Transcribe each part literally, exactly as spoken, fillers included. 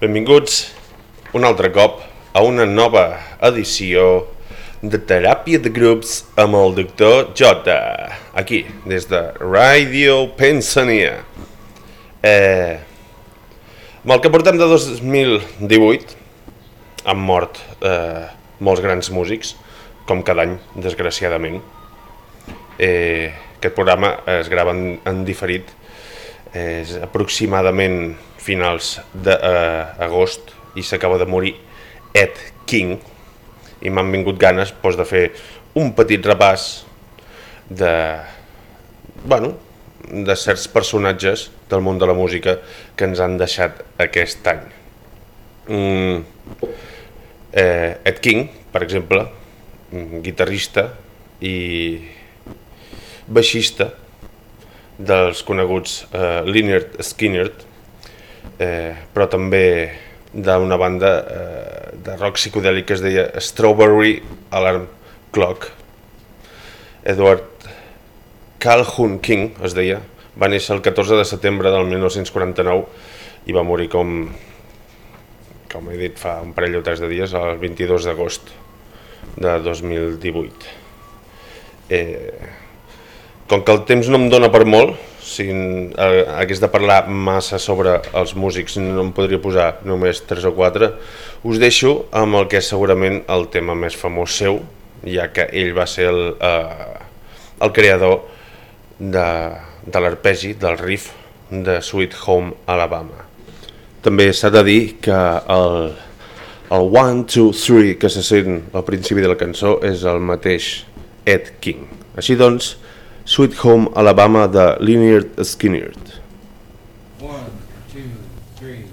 Benvinguts un altre cop a una nova edició de Teràpia de Grups amb el doctor J, aquí, des de Radio Pensania. Eh, amb el que portem de dos mil divuit han mort eh, molts grans músics, com cada any, desgraciadament. Eh, aquest programa es grava en, en diferit, és aproximadament finals d'agost i s'acaba de morir Ed King i m'han vingut ganes doncs, de fer un petit repàs de, bueno, de certs personatges del món de la música que ens han deixat aquest any. Mm, eh, Ed King, per exemple, guitarrista i baixista dels coneguts eh, Lynyrd Skynyrd, eh, però també d'una banda eh, de rock psicodèlic que es deia Strawberry Alarm Clock. Edward Calhoun King es deia, va néixer el catorze de setembre del mil nou-cents quaranta-nou i va morir, com, com he dit, fa un parell o tres de dies, el vint-i-dos d'agost de dos mil divuit. Eh, com que el temps no em dona per molt, si eh, hagués de parlar massa sobre els músics no em podria posar només tres o quatre, us deixo amb el que és segurament el tema més famós seu, ja que ell va ser el, eh, el creador de, de l'arpegi, del riff de Sweet Home Alabama. També s'ha de dir que el, el one, two, three que se sent al principi de la cançó és el mateix Ed King. Així doncs, Sweet Home Alabama de Lynyrd Skynyrd. One, two, three.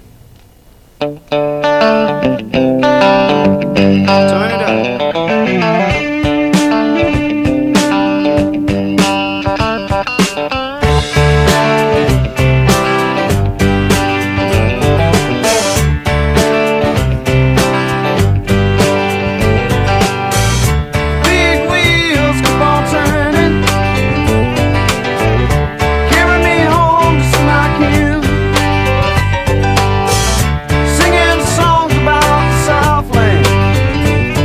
Turn it up. Singing songs about the Southland.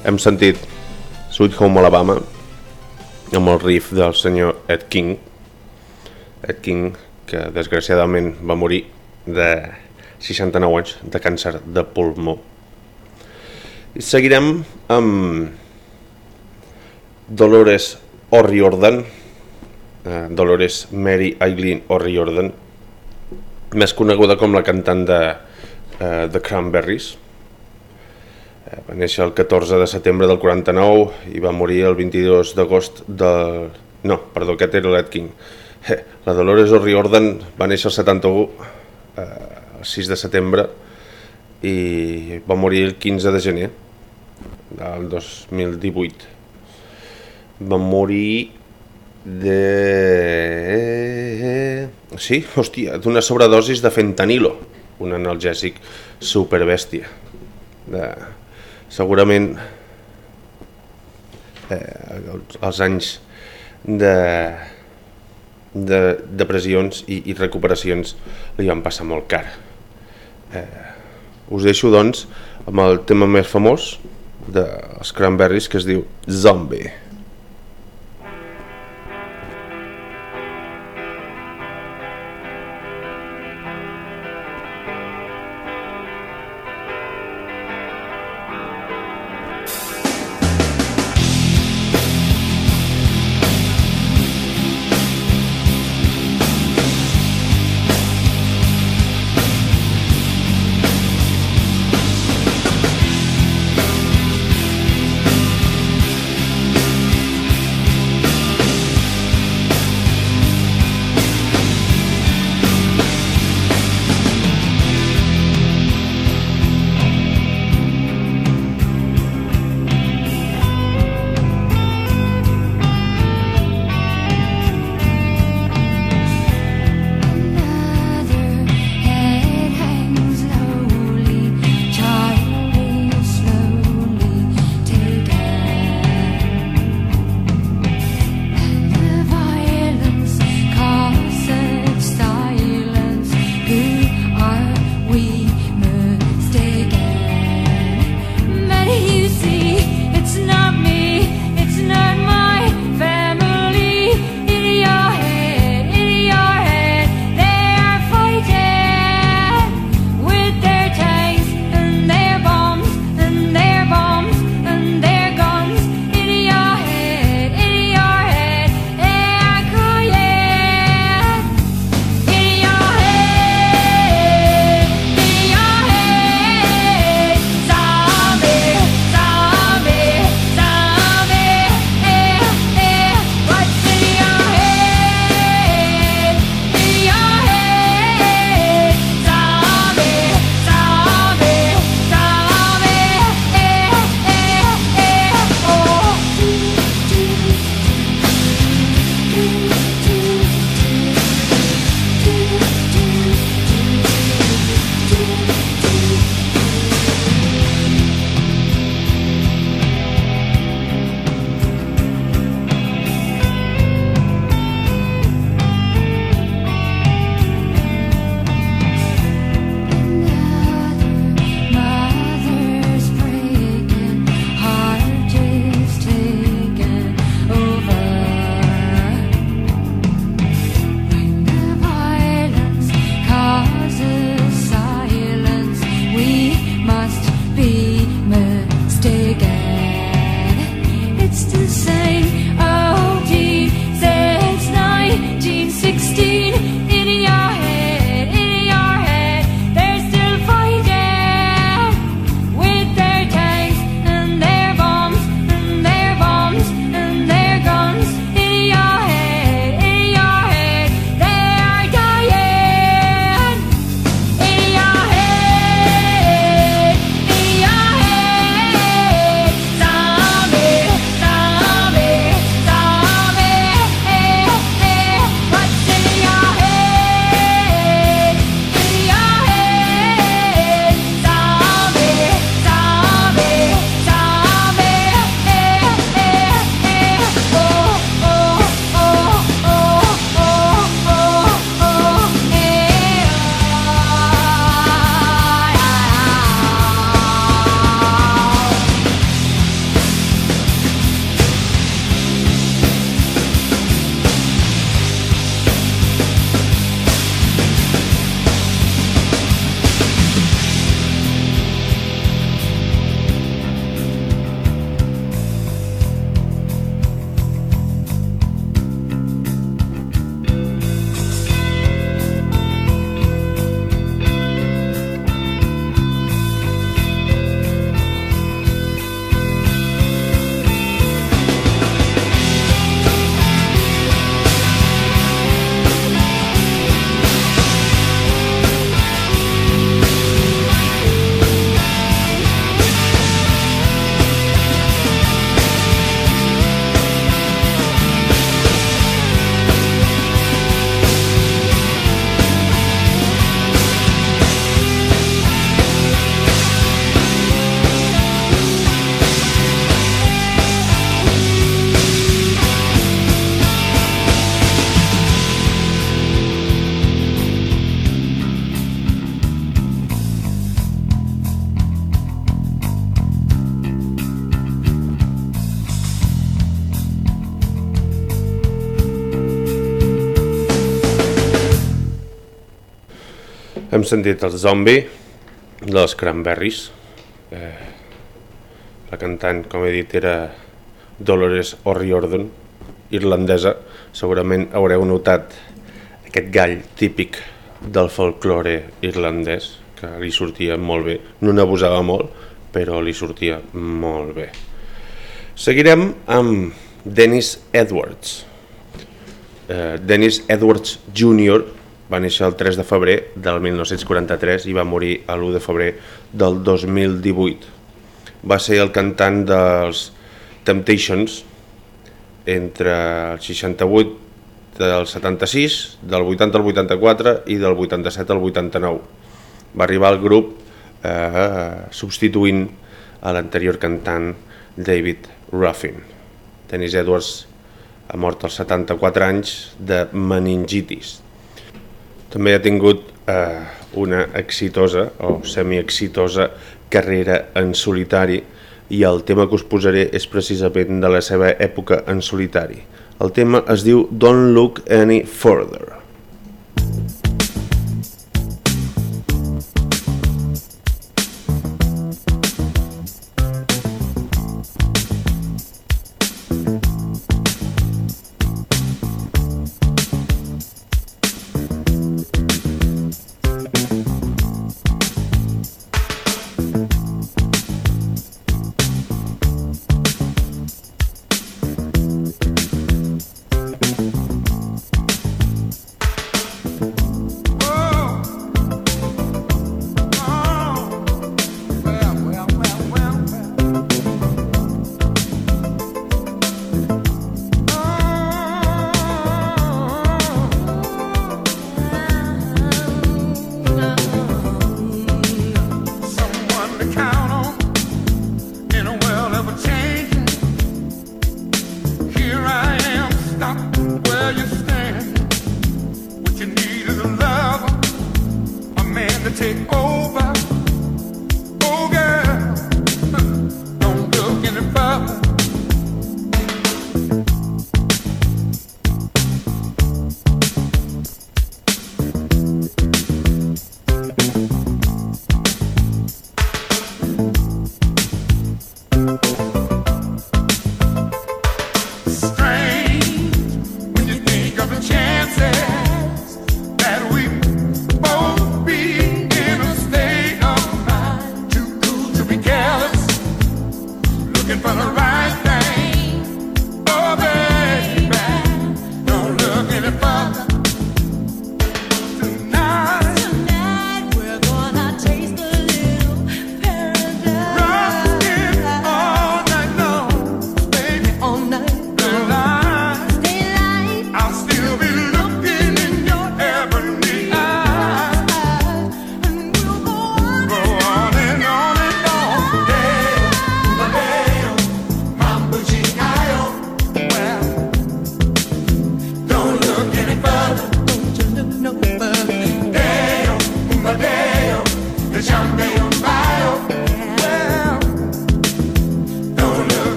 hem sentit Sweet Home Alabama amb el riff del senyor Ed King. Ed King, que desgraciadament va morir de seixanta-nou anys de càncer de pulmó. I seguirem amb Dolores O'Riordan, eh, Dolores Mary Eileen O'Riordan, més coneguda com la cantant de eh, The Cranberries. Eh, va néixer el catorze de setembre del quaranta-nou i va morir el vint-i-dos d'agost del... No, perdó, aquest era l'Ed King. Eh, la Dolores O'Riordan va néixer el setanta-u, eh, el sis de setembre, i va morir el quinze de gener del dos mil divuit. Va morir de... Sí, hòstia, d'una sobredosis de fentanilo, un analgèsic superbèstia. De... Segurament eh, els anys de, de depressions i, i recuperacions li van passar molt car. Eh, us deixo, doncs, amb el tema més famós dels Cranberries, que es diu Zombie. Hem sentit el Zombie dels Cranberries. Eh, la cantant, com he dit, era Dolores O'Riordan, irlandesa. Segurament haureu notat aquest gall típic del folklore irlandès, que li sortia molt bé. No n'abusava molt, però li sortia molt bé. Seguirem amb Dennis Edwards. Eh, Dennis Edwards júnior va néixer el tres de febrer del mil nou-cents quaranta-tres i va morir l'u de febrer del dos mil divuit. Va ser el cantant dels Temptations entre el seixanta-vuit del setanta-sis, del vuitanta al vuitanta-quatre i del vuitanta-set al vuitanta-nou. Va arribar al grup eh, substituint a l'anterior cantant David Ruffin. Dennis Edwards ha mort als setanta-quatre anys de meningitis. També ha tingut eh, una exitosa o semi-exitosa carrera en solitari i el tema que us posaré és precisament de la seva època en solitari. El tema es diu Don't Look Any Further.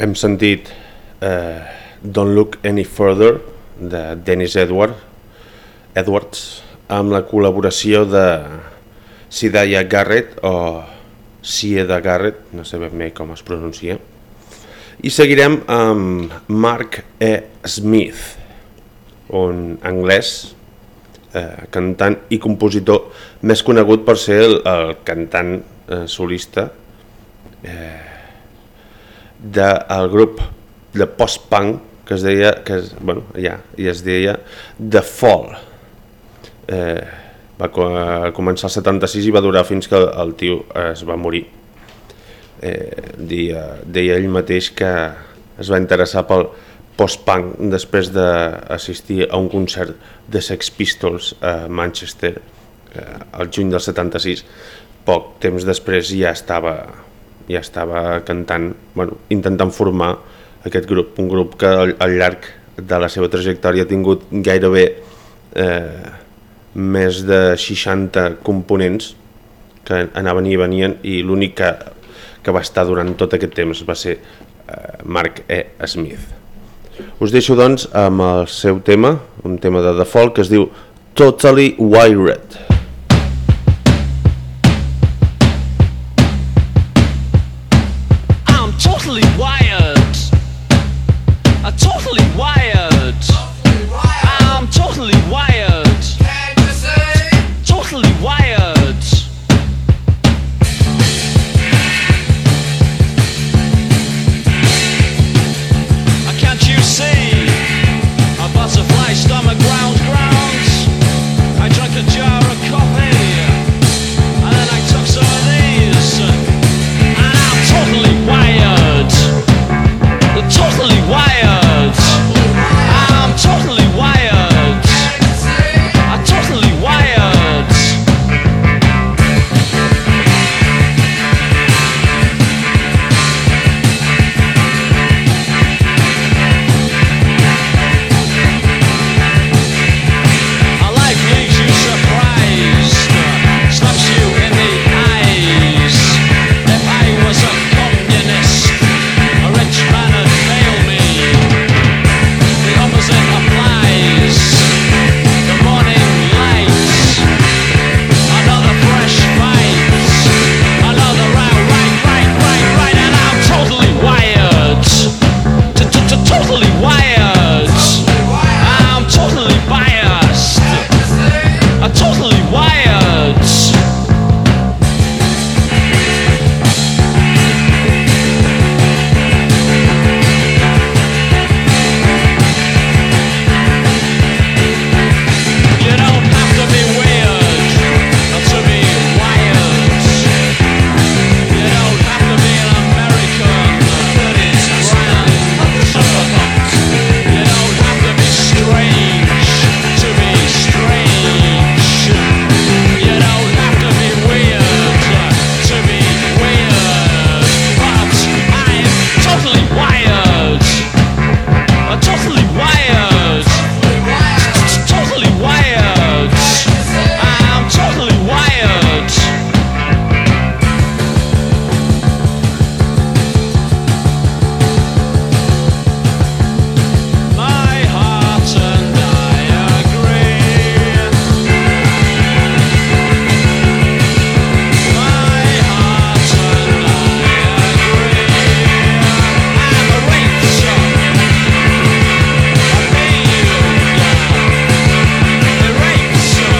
Hem sentit eh, Don't Look Any Further de Dennis Edward, Edwards amb la col·laboració de Sidaya Garrett o Sieda Garrett, no sé ben bé com es pronuncia, i seguirem amb Mark E. Smith, un anglès, eh, cantant i compositor més conegut per ser el, el cantant eh, solista eh, del grup de post-punk que es deia, que es, bueno, ja, i es deia The Fall. Eh, va començar el setanta-sis i va durar fins que el tio es va morir. Eh, deia, deia ell mateix que es va interessar pel post-punk després d'assistir a un concert de Sex Pistols a Manchester eh, al juny del setanta-sis. Poc temps després ja estava, ja estava cantant, bueno, intentant formar aquest grup, un grup que al, al llarg de la seva trajectòria ha tingut gairebé eh, més de seixanta components que anaven i venien, i l'únic que, que va estar durant tot aquest temps va ser eh, Mark E. Smith. Us deixo doncs amb el seu tema, un tema de The Fall que es diu Totally Wired. I'm totally wired. I'm totally wired. I'm totally wired. Totally wired. Uh, can't you see a butterfly stomach ground grounds? I drank a jar of coffee and then I took some of these, and I'm totally wired. Totally wired. I'm totally wired. I'm totally wired. Our life leaves you surprised, slaps you in the eyes. If I was a communist, a rich man would fail me. The opposite applies. The morning lights, another fresh fight, another round, right, right, right, right, and I'm totally wired. Totally wired. I'm totally biased. I'm totally wired. You don't have to be weird to be wired. You don't have to be an American that is grand. You don't have to be strange to be strange. You don't have to be weird to be weird. But I'm totally wired. I'm totally wired. Totally wired. I'm totally wired. My heart and I agree. My heart and I agree. I'm a razor. I pay you down. Eraser.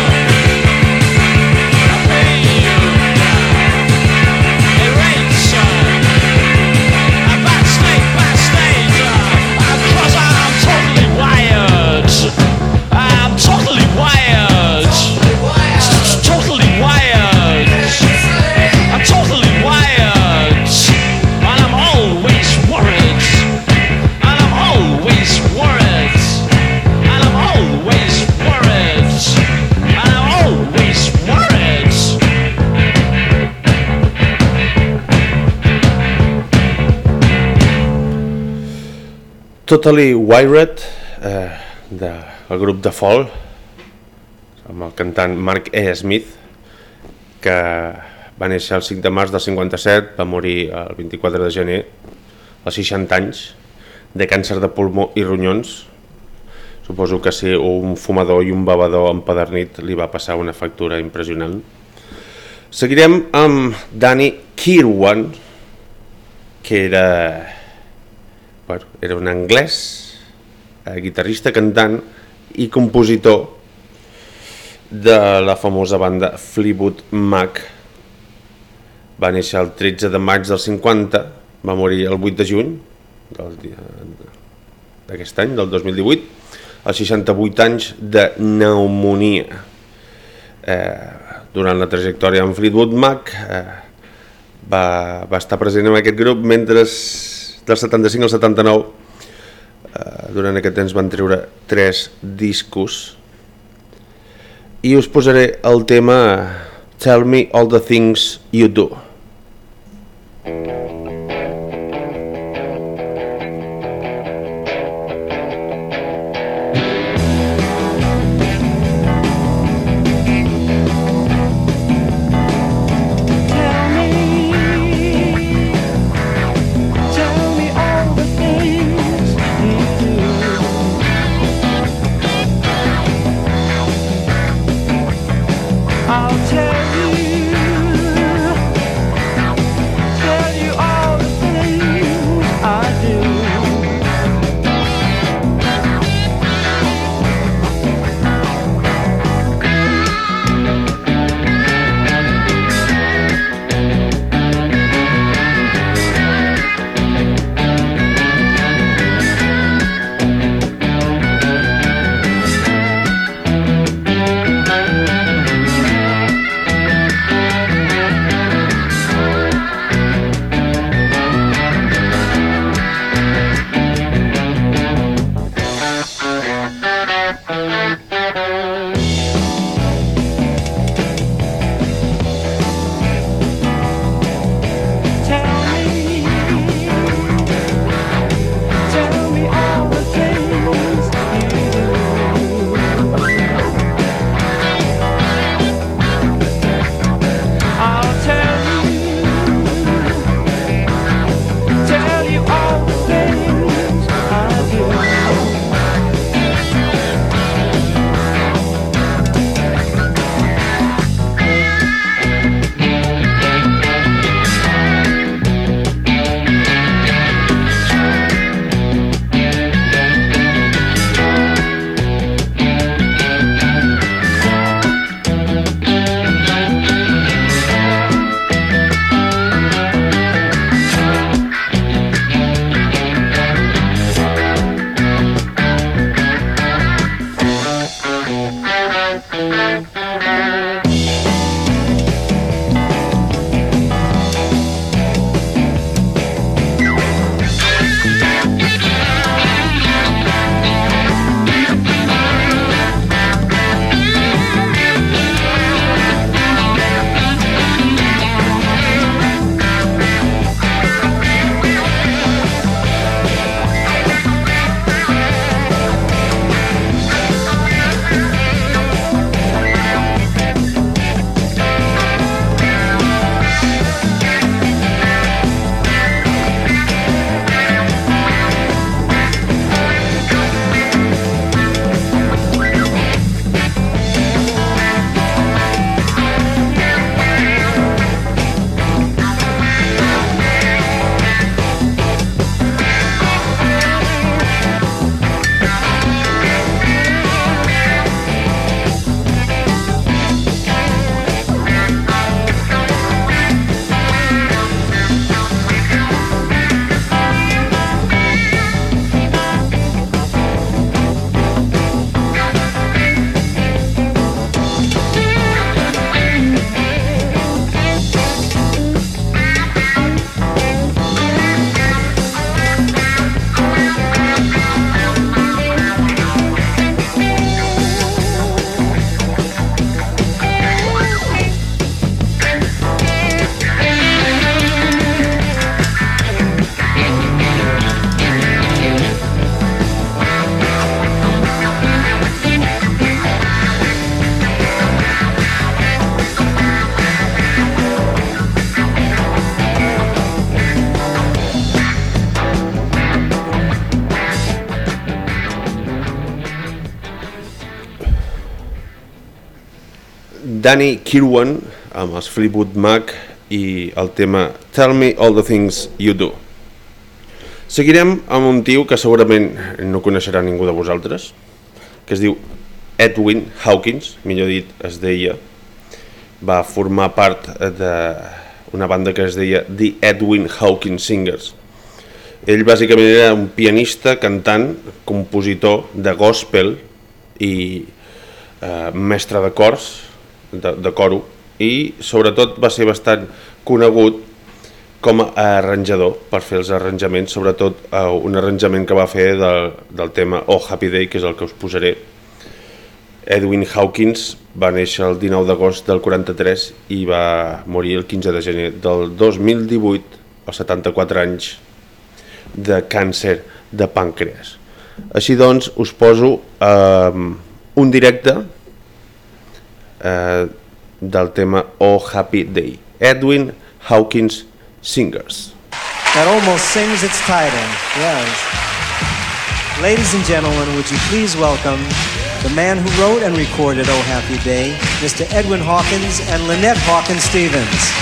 I pay you down. Eraser. A backstage, backstage. uh, Cause I'm totally wired. I'm totally wired. Totally wired. I'm totally wired. And I'm always worried. And I'm always worried. And I'm always worried. And I'm always worried. Totally Wired, eh, del grup de Fall, amb el cantant Mark E. Smith, que va néixer el cinc de març del cinquanta-set, va morir el vint-i-quatre de gener als seixanta anys, de càncer de pulmó i ronyons. Suposo que ser un fumador i un bevedor empadernit li va passar una factura impressionant. Seguirem amb Danny Kirwan, que era, bueno, era un anglès, eh, guitarrista, cantant i compositor de la famosa banda Fleetwood Mac. Va néixer el tretze de maig del cinquanta, va morir el vuit de juny d'aquest any, del dos mil divuit, als seixanta-vuit anys de pneumònia. Eh, durant la trajectòria amb Fleetwood Mac eh, va, va estar present en aquest grup mentre del setanta-cinc al setanta-nou. Eh, durant aquest temps van treure tres discos i us posaré el tema Tell Me All the Things You Do. I'll tell you, tell you all. Danny Kirwan amb els Fleetwood Mac i el tema Tell Me All the Things You Do. Seguirem amb un tio que segurament no coneixerà ningú de vosaltres, que es diu Edwin Hawkins, millor dit es deia, va formar part d'una banda que es deia The Edwin Hawkins Singers. Ell bàsicament era un pianista, cantant, compositor de gospel i eh, mestre de cors, de, de coro, i sobretot va ser bastant conegut com a arranjador per fer els arranjaments, sobretot eh, un arranjament que va fer del, del tema Oh Happy Day, que és el que us posaré. Edwin Hawkins va néixer el dinou d'agost del quaranta-tres i va morir el quinze de gener del dos mil divuit, als setanta-quatre anys, de càncer de pàncreas. Així doncs, us poso eh, un directe eh, del tema Oh Happy Day. Edwin Hawkins Singers. That almost sings its title, yes. Ladies and gentlemen, would you please welcome the man who wrote and recorded Oh Happy Day, Mister Edwin Hawkins and Lynette Hawkins Stevens.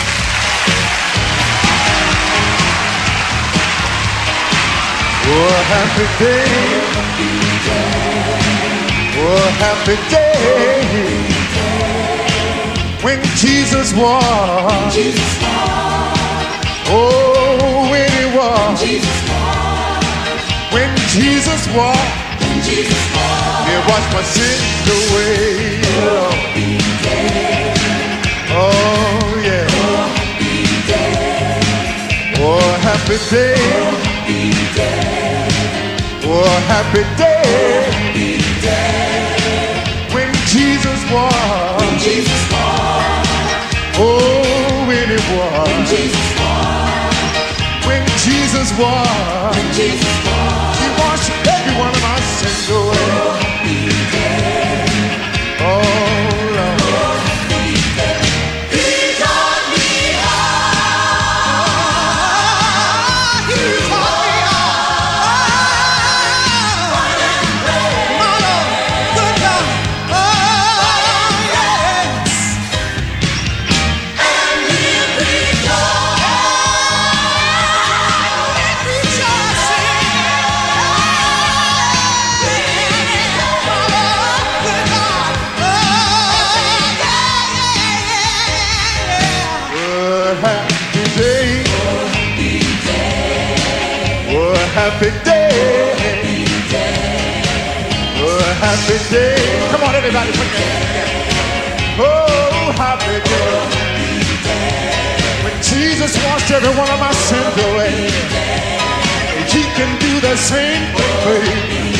Oh, happy day. Oh, happy day. When Jesus walked. Oh, when he walked. When Jesus walked. He washed my sins away. Oh, yeah. Oh, happy day. Oh, happy day. When Jesus walked. Oh, when it was. When Jesus walked. He washed every one of my sins away. Oh, Lord. Happy day. Oh, happy day. Come on, everybody, put your hands together. Oh, happy day. When Jesus washed every one of my sins away, He can do the same thing for you.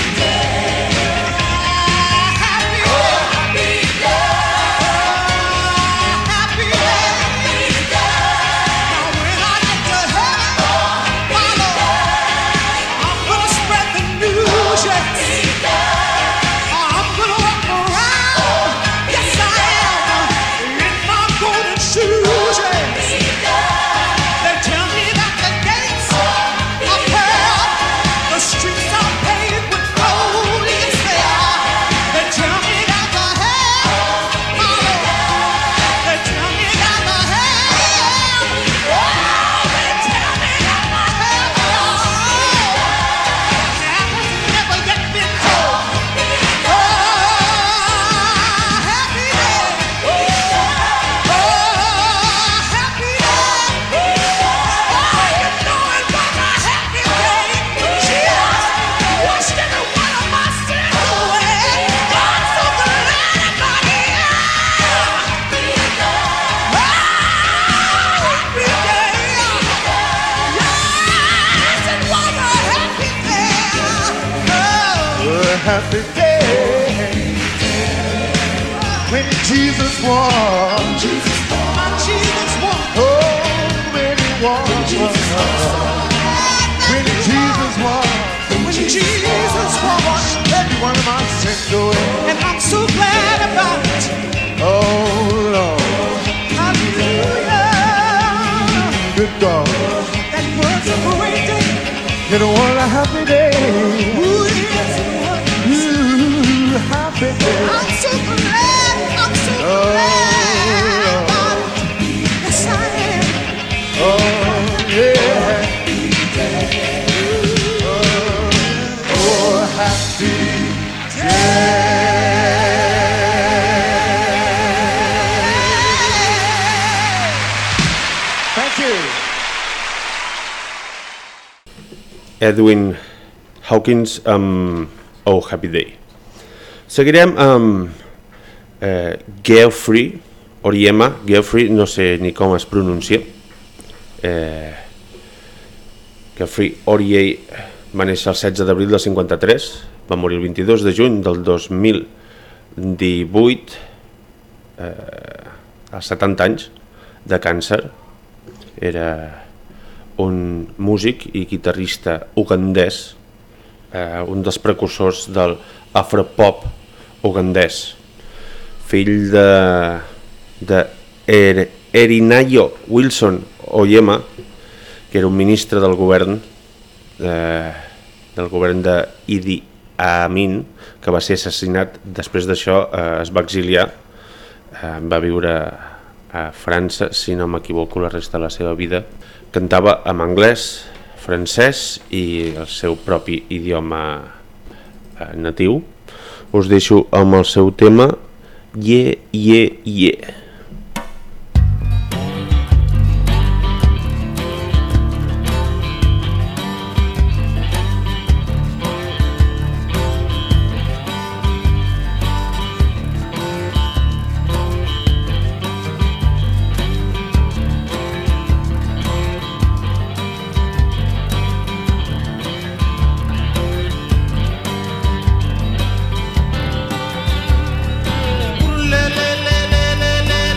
Happy day. When Jesus walked. Oh, when he walked. When Jesus walked. When Jesus walked. Every one of my sins away. And I'm so glad about it. Oh, Lord. Hallelujah. Good God. That was a great day. You know what, a happy day. Ooh, yes, it was. Ooh, happy day. I'm so glad. I'm so Oh, glad. Edwin Hawkins amb Oh Happy Day. Seguirem amb eh, Geoffrey Oryema. Geoffrey no sé ni com es pronuncia. Eh, Geoffrey Oryema va néixer el setze d'abril del cinquanta-tres, va morir el vint-i-dos de juny del dos mil divuit, eh, als setanta anys, de càncer. Era un músic i guitarrista ugandès, eh, un dels precursors del afropop ugandès, fill de, de er, Erinayo Wilson Oryema, que era un ministre del govern eh, del govern de Idi Amin, que va ser assassinat. Després d'això eh, es va exiliar, eh, va viure a França, si no m'equivoco, la resta de la seva vida. Cantava en anglès, francès i el seu propi idioma eh, natiu. Us deixo amb el seu tema Ye, Ye, Ye. Le, le, le, le, le, le.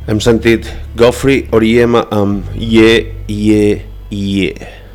Hem sentit Geoffrey Oriema amb Ye, Ye, Ye.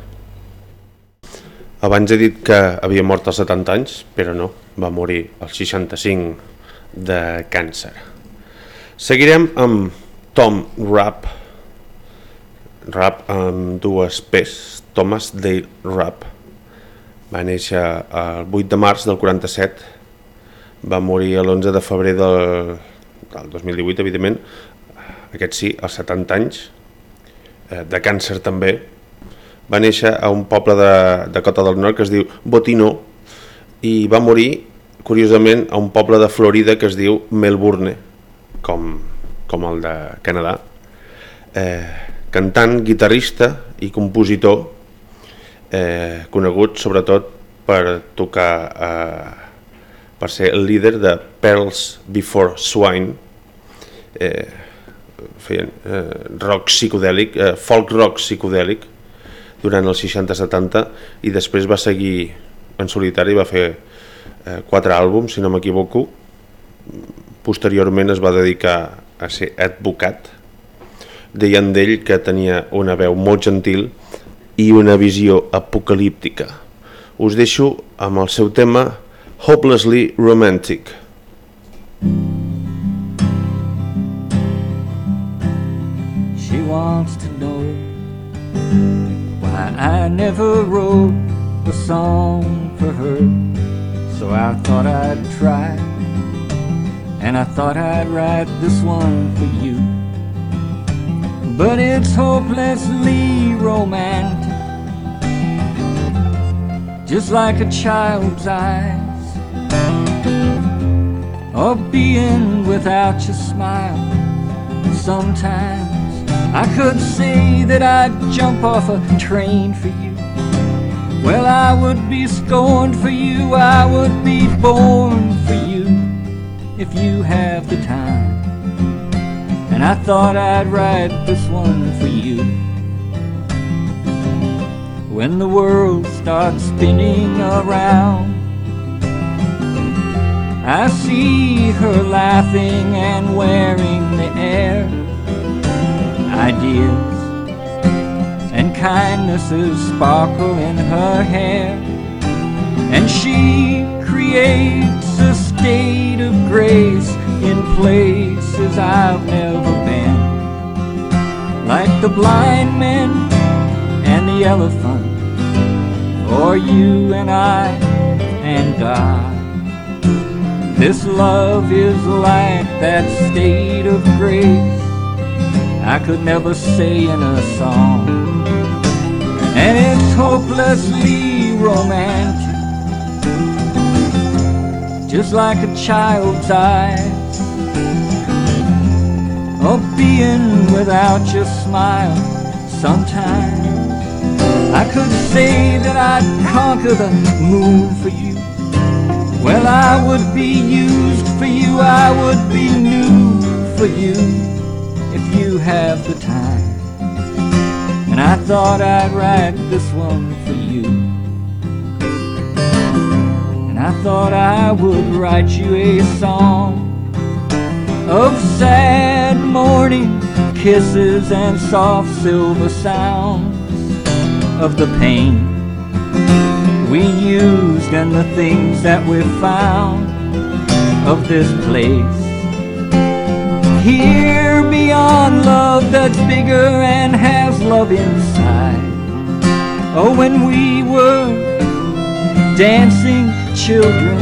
Abans he dit que havia mort als setanta anys, però no, va morir als seixanta-cinc de càncer. Seguirem amb Tom Rapp, Rapp amb dues P's, Thomas Dale Rapp. Va néixer el vuit de març del quaranta-set, va morir l'onze de febrer del, del dos mil divuit, evidentment, aquest sí, als setanta anys, de càncer també. Va néixer a un poble de Dakota del Nord que es diu Bottineau i va morir, curiosament, a un poble de Florida que es diu Melbourne, com, com el de Canadà. Eh, cantant, guitarrista i compositor, eh, conegut sobretot per tocar, eh, per ser el líder de Pearls Before Swine, eh, feien eh, rock psicodèlic, eh, folk rock psicodèlic durant els seixanta setanta, i després va seguir en solitari, va fer eh, quatre àlbums, si no m'equivoco. Posteriorment es va dedicar a ser advocat. Deien d'ell que tenia una veu molt gentil i una visió apocalíptica. Us deixo amb el seu tema Hopelessly Romantic. She wants to know why I never wrote a song for her. So I thought I'd try, and I thought I'd write this one for you. But it's hopelessly romantic, just like a child's eyes, or being without your smile. Sometimes I could say that I'd jump off a train for you. Well, I would be scorned for you, I would be born for you, if you have the time. And I thought I'd write this one for you. When the world starts spinning around, I see her laughing and wearing the air. Ideas and kindnesses sparkle in her hair, and she creates a state of grace in places I've never been, like the blind men and the elephant, or you and I and God. This love is like that state of grace I could never say in a song, and it's hopelessly romantic, just like a child's eyes, or being without your smile. Sometimes I could say that I'd conquer the moon for you. Well, I would be used for you, I would be new for you, if you have the time. And I thought I'd write this one for you. And I thought I would write you a song of sad morning kisses and soft silver sounds, of the pain we used and the things that we found, of this place here beyond love that's bigger and has love inside. Oh, when we were dancing children,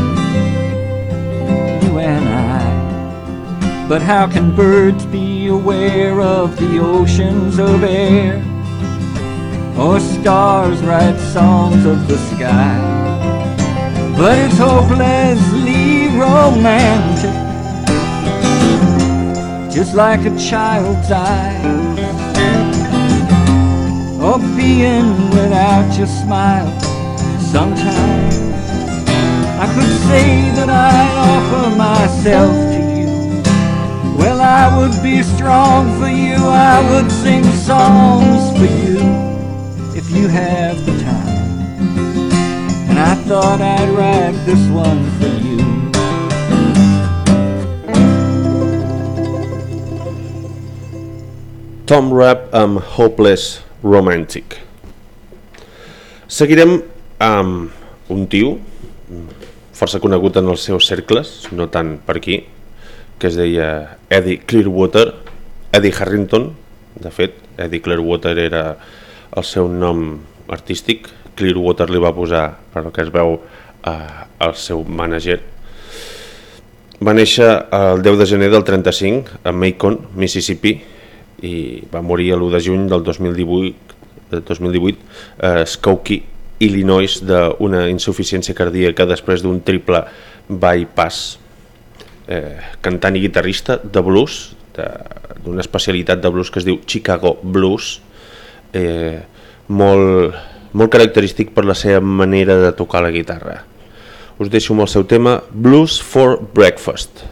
you and I. But how can birds be aware of the oceans of air, or stars write songs of the sky? But it's hopelessly romantic, just like a child's eyes, or being without your smile. Sometimes I could say that I'd offer myself to you. Well, I would be strong for you, I would sing songs for you, if you have the time. And I thought I'd write this one for you. Tom Rapp amb Hopeless Romantic. Seguirem amb un tio força conegut en els seus cercles, no tant per aquí, que es deia Eddie Clearwater, Eddie Harrington. De fet, Eddie Clearwater era el seu nom artístic, Clearwater li va posar, per el que es veu, eh, el seu manager. Va néixer el deu de gener del trenta-cinc a Macon, Mississippi, i va morir l'u de juny del dos mil divuit, dos mil divuit a Skokie, Illinois, d'una insuficiència cardíaca després d'un triple bypass. Eh, cantant i guitarrista de blues, d'una especialitat de blues que es diu Chicago Blues, eh, molt, molt característic per la seva manera de tocar la guitarra. Us deixo amb el seu tema Blues for Breakfast.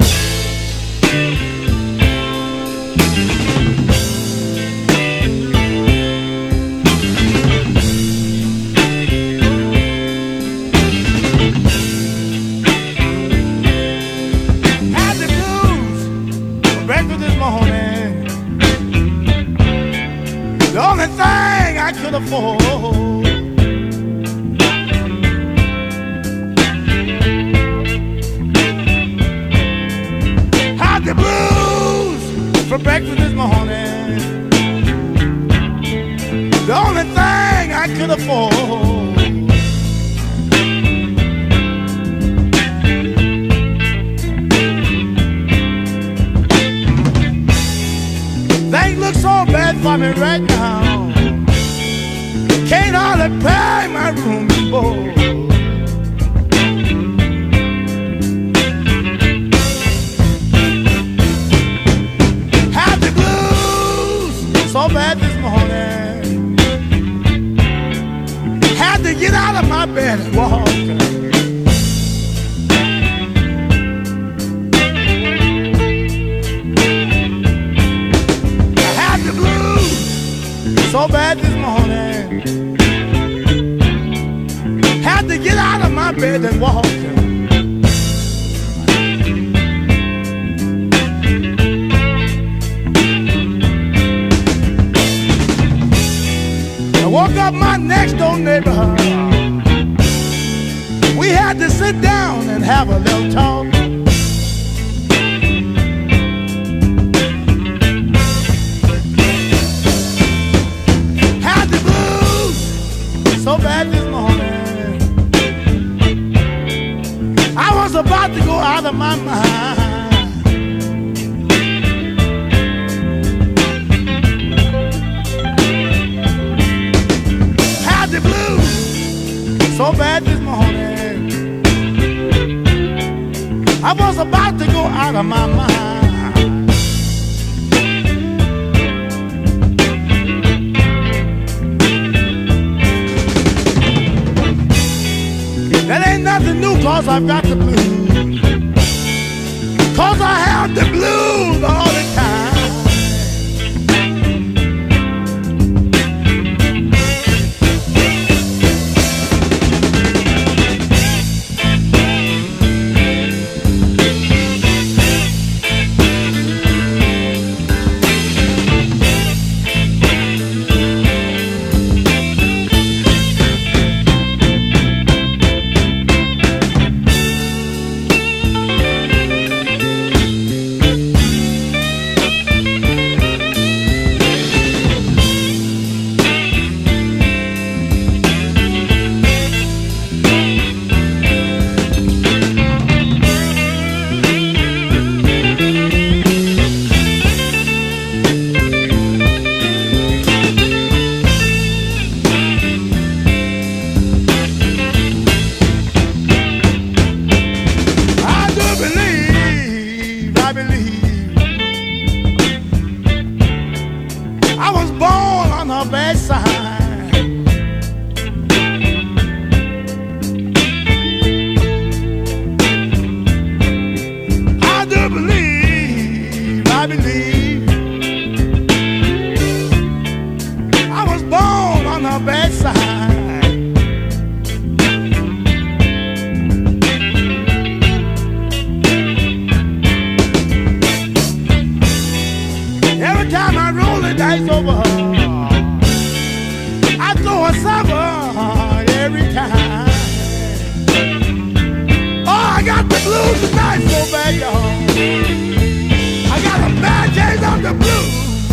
Afford. Had the blues for breakfast this morning. The only thing I could afford. Things look so bad for me right now. Can't hardly pay my room board. Had the blues so bad this morning. Had to get out of my bed and walk. I had the blues so bad this morning. Had to get out of my bed and walk. I woke up my next door neighbor. We had to sit down and have a little talk. Had the blues so bad this morning. I was about to go out of my mind. Had the blues so bad this morning. I was about to go out of my mind. That ain't nothing new, cause I've got the blues. Cause I have the blues all the time. suffer every time. Oh, I got the blues tonight so bad, y'all. I got a bad case of the blues.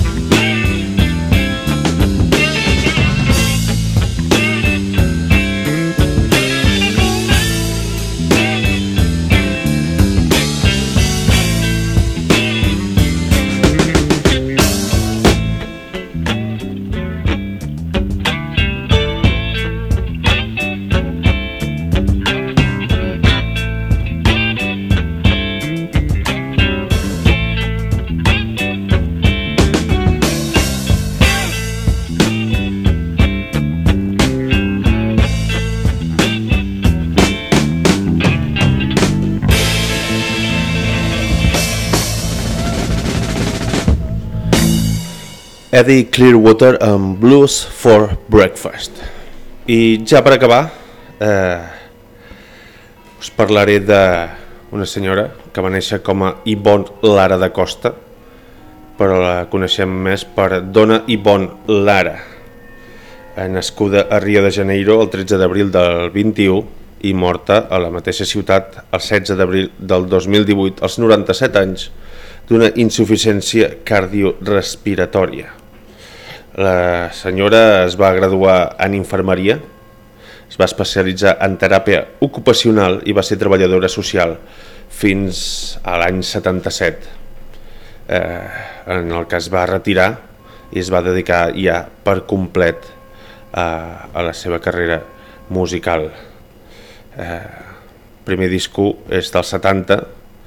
Eddie Clearwater amb Blues for Breakfast. I ja per acabar eh, us parlaré d'una senyora que va néixer com a Yvonne Lara da Costa, però la coneixem més per Dona Yvonne Lara, eh, nascuda a Rio de Janeiro el tretze d'abril del vint-i-u i morta a la mateixa ciutat el setze d'abril del dos mil divuit als noranta-set anys d'una insuficiència cardiorespiratòria. La senyora es va graduar en infermeria, es va especialitzar en teràpia ocupacional i va ser treballadora social fins a l'any setanta-set, eh, en el que es va retirar i es va dedicar ja per complet a, a la seva carrera musical. Eh, primer disco és del setanta,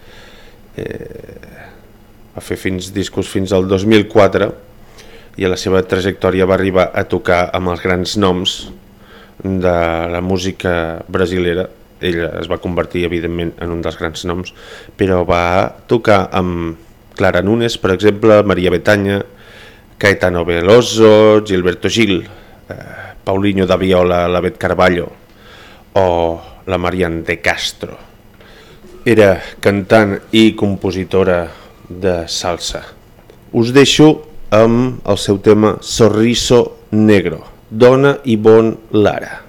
eh, va fer fins discos fins al dos mil quatre i a la seva trajectòria va arribar a tocar amb els grans noms de la música brasilera. Ella es va convertir evidentment en un dels grans noms, però va tocar amb Clara Nunes, per exemple, Maria Bethânia, Caetano Veloso, Gilberto Gil, eh, Paulinho da Viola, la Bet Carballo o la Marian de Castro. Era cantant i compositora de salsa. Us deixo amb el seu tema Sorriso Negro, Dona Yvonne Lara.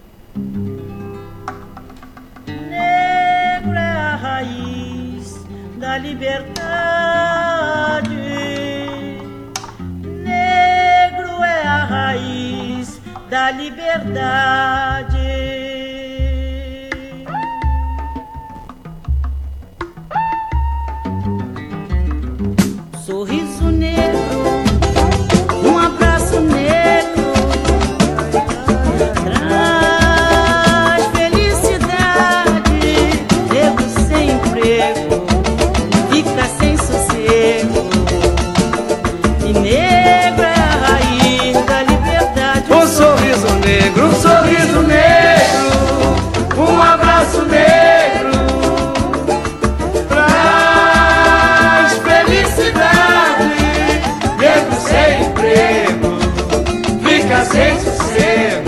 Negro é a raiz da liberdade. Negro é a raiz da liberdade. Sorriso negro, um abraço negro, traz felicidade. Negro sem emprego, fica sem sossego. E negro é a raiz da liberdade. Um sorriso negro, um sorriso negro, um abraço negro. Sem sossego.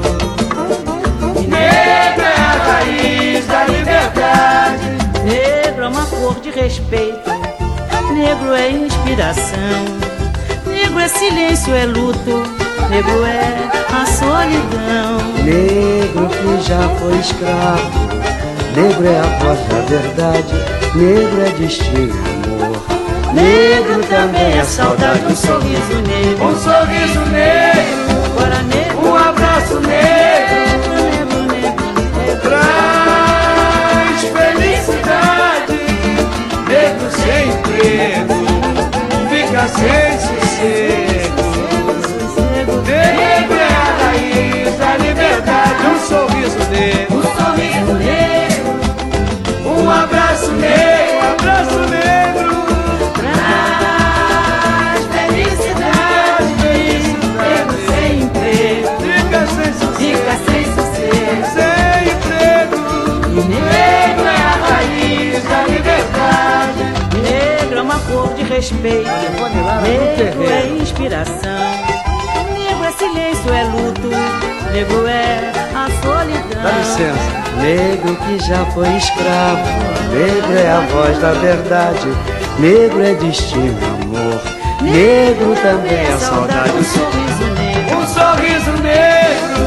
Negro é a raiz da liberdade. Negro é uma cor de respeito. Negro é inspiração. Negro é silêncio, é luto. Negro é a solidão. Negro que já foi escravo. Negro é a voz da verdade. Negro é destino e amor. Negro também é saudade. Um sorriso negro, um sorriso negro. Um abraço negro, negro, negro, negro, traz felicidade. Negro sem emprego, fica sem sossego. Negro é a raiz da liberdade. Um sorriso negro, um sorriso negro, um abraço negro, um abraço negro. Traz felicidade. Negro sem emprego, fica sem sossego. Sem emprego. E negro é a raiz da liberdade. Negro é uma cor de respeito. Negro é inspiração. Negro é silêncio, é luto. Negro é a solidão. Dá licença. Negro que já foi escravo. Negro é a voz da verdade. Negro é destino e amor. Negro também é saudade. Um sorriso negro, um sorriso negro.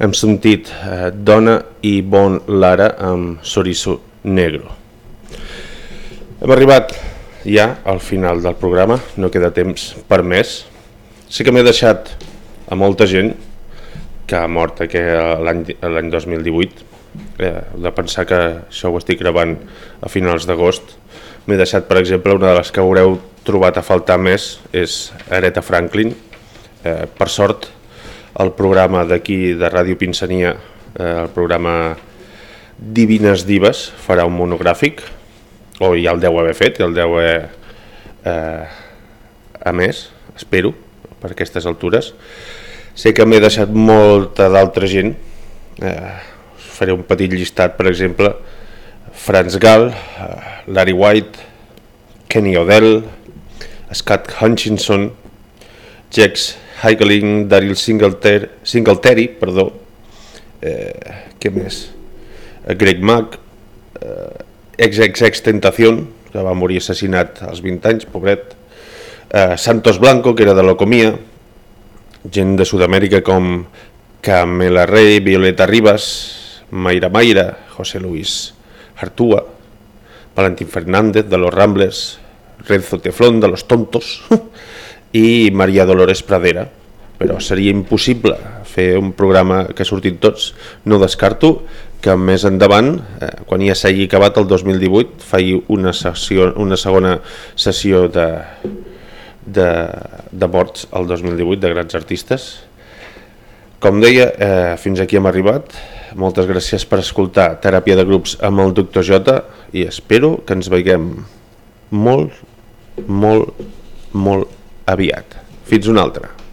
hem sentit eh, Dona i Bon Lara amb Sorizo Negro. Hem arribat ja al final del programa, no queda temps per més. Sí que m'he deixat a molta gent que ha mort l'any dos mil divuit, eh, de pensar que això ho estic gravant a finals d'agost. M'he deixat, per exemple, una de les que haureu trobat a faltar més, és Aretha Franklin. Eh, per sort, el programa d'aquí de Ràdio Pinsania, eh, el programa Divines Dives, farà un monogràfic, o ja el deu haver fet, ja el deu haver eh, a més, espero, per aquestes altures. Sé que m'he deixat molta d'altra gent, eh, us faré un petit llistat, per exemple, Franz Gall, Larry White, Kenny Odell, Scott Hutchinson, Jex Higeling, Daryl Singletary, Singletary perdó, eh, què més? Greg Mack, eh, ex ex ex Tentación, que va morir assassinat als vint anys, pobret, eh, Santos Blanco, que era de Locomia, gent de Sud-amèrica com Camela Rey, Violeta Rivas, Mayra Mayra, José Luis Artúa, Valentín Fernández de Los Rambles, Renzo Teflón de Los Tontos i Maria Dolores Pradera. Però seria impossible fer un programa que ha sortit tots. No descarto que més endavant, eh, quan ja s'hagi acabat el dos mil divuit, faci una, sessió, una segona sessió de, de, de morts al dos mil divuit de grans artistes. Com deia, eh, fins aquí hem arribat. Moltes gràcies per escoltar Teràpia de Grups amb el doctor J i espero que ens veiem molt, molt, molt aviat. Fins una altra.